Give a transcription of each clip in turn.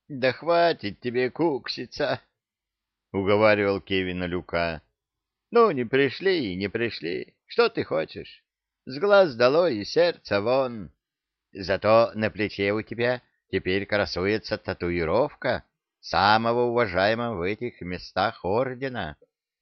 — Да хватит тебе кукситься, — уговаривал Кевина Люка. — Ну, не пришли и не пришли. Что ты хочешь? С глаз долой и сердца вон. Зато на плече у тебя теперь красуется татуировка самого уважаемого в этих местах ордена.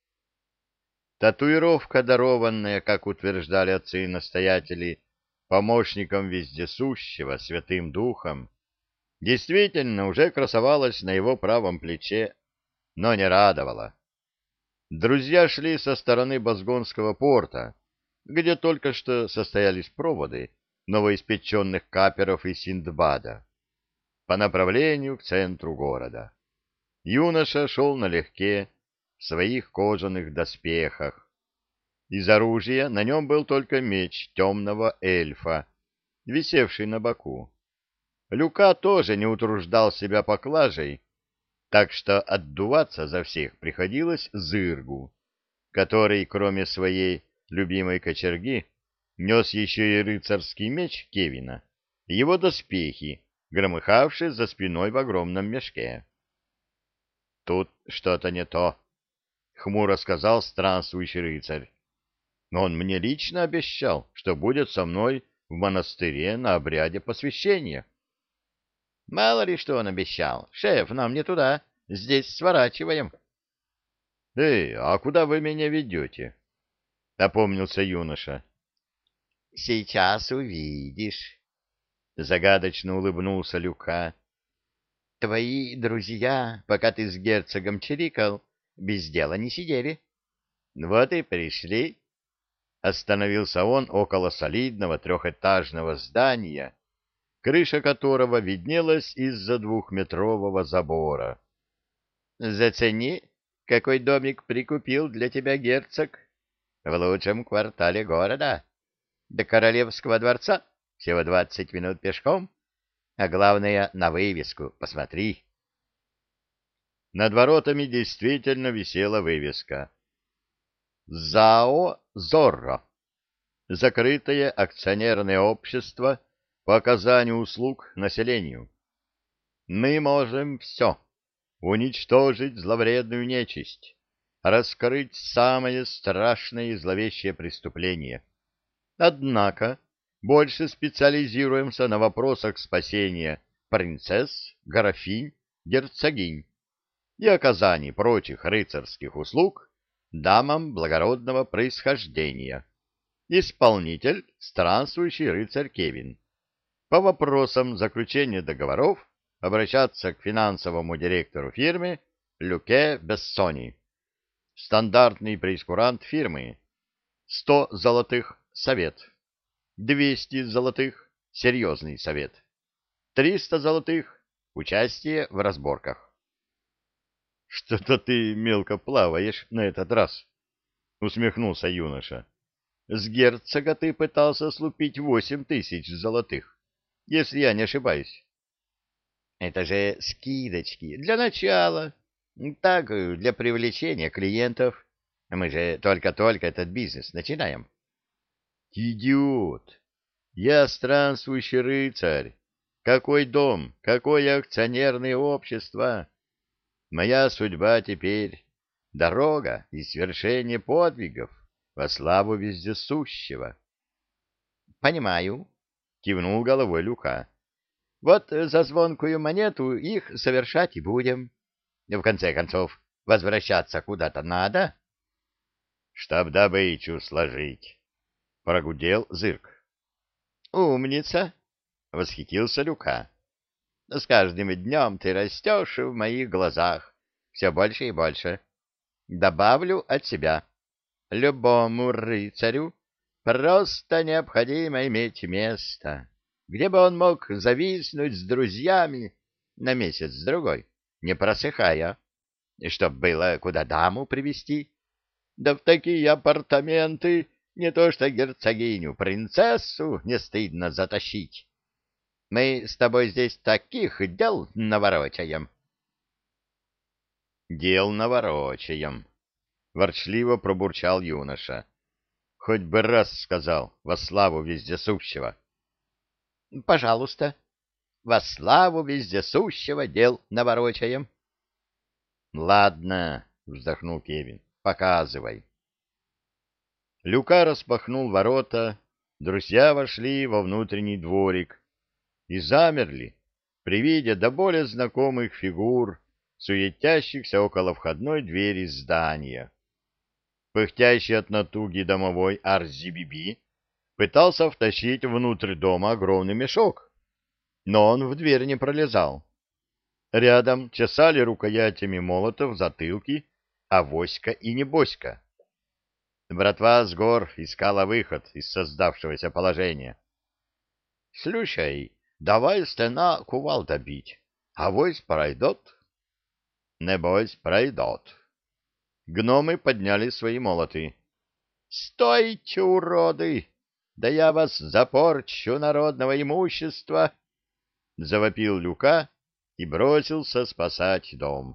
Татуировка, дарованная, как утверждали отцы и настоятели, помощником вездесущего, Святым Духом, действительно уже красовалась на его правом плече, но не радовала. Друзья шли со стороны Бозгонского порта, где только что состоялись проводы новоиспеченных каперов из Синдбада, по направлению к центру города. Юноша шел налегке, в своих кожаных доспехах. Из оружия на нем был только меч темного эльфа, висевший на боку. Люка тоже не утруждал себя поклажей, так что отдуваться за всех приходилось Зыргу, который, кроме своей любимой кочерги, нес еще и рыцарский меч Кевина, и его доспехи, громыхавшие за спиной в огромном мешке. — Тут что-то не то, — хмуро сказал странствующий рыцарь. — Но он мне лично обещал, что будет со мной в монастыре на обряде посвящения. — Мало ли что он обещал. Шеф, нам не туда. Здесь сворачиваем. — Эй, а куда вы меня ведете? — опомнился юноша. — Сейчас увидишь, — загадочно улыбнулся Люка. — Твои друзья, пока ты с герцогом чирикал, без дела не сидели. Вот и пришли. Остановился он около солидного трехэтажного здания, крыша которого виднелась из-за двухметрового забора. — Зацени, какой домик прикупил для тебя герцог в лучшем квартале города. До Королевского дворца всего 20 минут пешком, а главное, на вывеску посмотри. Над воротами действительно висела вывеска «ЗАО «Зорро». Закрытое акционерное общество по оказанию услуг населению. Мы можем все. Уничтожить зловредную нечисть, раскрыть самое страшное и зловещее преступление. Однако больше специализируемся на вопросах спасения принцесс, графинь, герцогинь и оказании прочих рыцарских услуг дамам благородного происхождения. Исполнитель — странствующий рыцарь Кевин. По вопросам заключения договоров обращаться к финансовому директору фирмы Люке Бессони. Стандартный прейскурант фирмы. 100 золотых — совет. 200 золотых — серьезный совет. 300 золотых — участие в разборках. — Что-то ты мелко плаваешь на этот раз, — усмехнулся юноша. — С герцога ты пытался слупить 8000 золотых, если я не ошибаюсь. Это же скидочки для начала. Так, для привлечения клиентов. Мы же только-только этот бизнес начинаем. Идиот! Я странствующий рыцарь. Какой дом, какое акционерное общество? Моя судьба теперь — дорога и свершение подвигов во славу вездесущего. — Понимаю, — кивнул головой Люка. Вот за звонкую монету их совершать и будем. В конце концов, возвращаться куда-то надо. — Чтоб добычу сложить, — прогудел Зырк. — Умница! — восхитился Люка. — С каждым днем ты растешь в моих глазах все больше и больше. Добавлю от себя. Любому рыцарю просто необходимо иметь место, где бы он мог зависнуть с друзьями на месяц-другой, не просыхая, и чтоб было куда даму привести. Да в такие апартаменты не то что герцогиню, принцессу не стыдно затащить. Мы с тобой здесь таких дел наворочаем. — Дел наворочаем, — ворчливо пробурчал юноша. — Хоть бы раз сказал во славу вездесущего. — Пожалуйста. во славу вездесущего дел наворочаем. — Ладно, — вздохнул Кевин, — показывай. Люка распахнул ворота, друзья вошли во внутренний дворик и замерли при виде до боли знакомых фигур, суетящихся около входной двери здания. Пыхтящий от натуги домовой Арзибиби пытался втащить внутрь дома огромный мешок, но он в дверь не пролезал. Рядом чесали рукоятями молотов затылки Авоська и Небоська. Братва с гор искала выход из создавшегося положения. — Слушай, давай стена кувалда бить, авось пройдет. — Небось, пройдет. Гномы подняли свои молоты. — Стойте, уроды! Да я вас запорчу народного имущества! — завопил Люка и бросился спасать дом.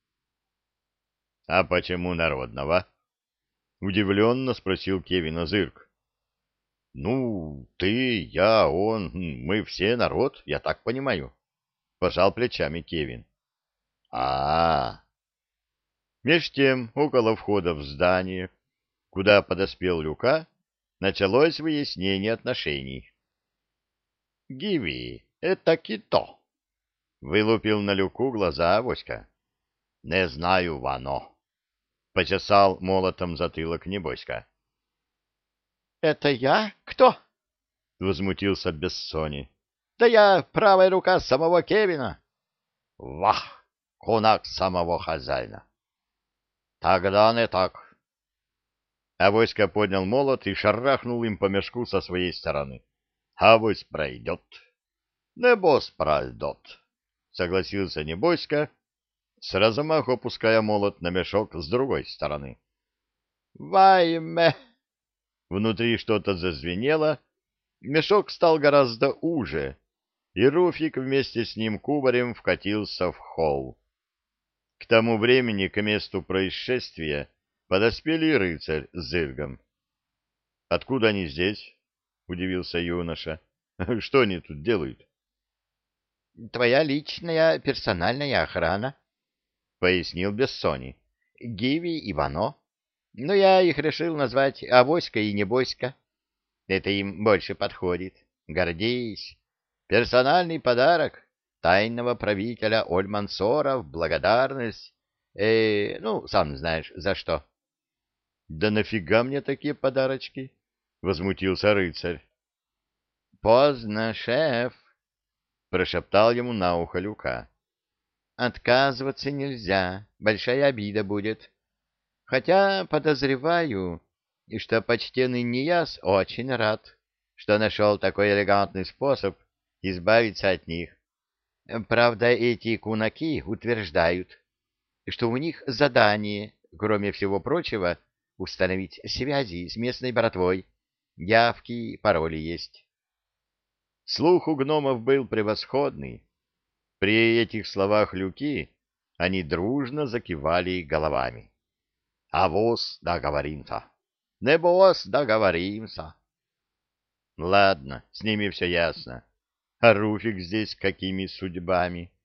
— А почему народного? — удивленно спросил Кевин Зырк. — Ну, ты, я, он, мы все народ, я так понимаю. Пожал плечами Кевин. — А-а-а! Меж тем, около входа в здание, куда подоспел Люка, началось выяснение отношений. — Гиви, это кито! — вылупил на Люку глаза Авоська. — Не знаю, Вано. — почесал молотом затылок Небоська. — Это я? Кто? — возмутился Бессони. — Да я правая рука самого Кевина. — Вах! Кунак самого хозяина. — Тогда не так. Авоська поднял молот и шарахнул им по мешку со своей стороны. — Авось пройдет. — Небось пройдет, — согласился Небоська, с размаху опуская молот на мешок с другой стороны. «Вайме!» Внутри что-то зазвенело, мешок стал гораздо уже, и Руфик вместе с ним кубарем вкатился в холл. К тому времени к месту происшествия подоспели и рыцарь с Зыргом. «Откуда они здесь?» — удивился юноша. «Что они тут делают?» «Твоя личная персональная охрана», — пояснил Бессони. — Гиви и Вано. Но я их решил назвать Авоська и Небоська. Это им больше подходит. Гордись. Персональный подарок тайного правителя Оль-Мансора в благодарность. Ну, сам знаешь, за что. — Да нафига мне такие подарочки? — возмутился рыцарь. — Поздно, шеф, — прошептал ему на ухо Люка. Отказываться нельзя, большая обида будет. Хотя подозреваю, и что почтенный Нияс очень рад, что нашел такой элегантный способ избавиться от них. Правда, эти кунаки утверждают, что у них задание, кроме всего прочего, установить связи с местной братвой. Явки, пароли есть. Слух у гномов был превосходный. При этих словах Люки они дружно закивали головами. — Авось договоримся. Небось договоримся. — Ладно, с ними все ясно. А Руфик здесь какими судьбами?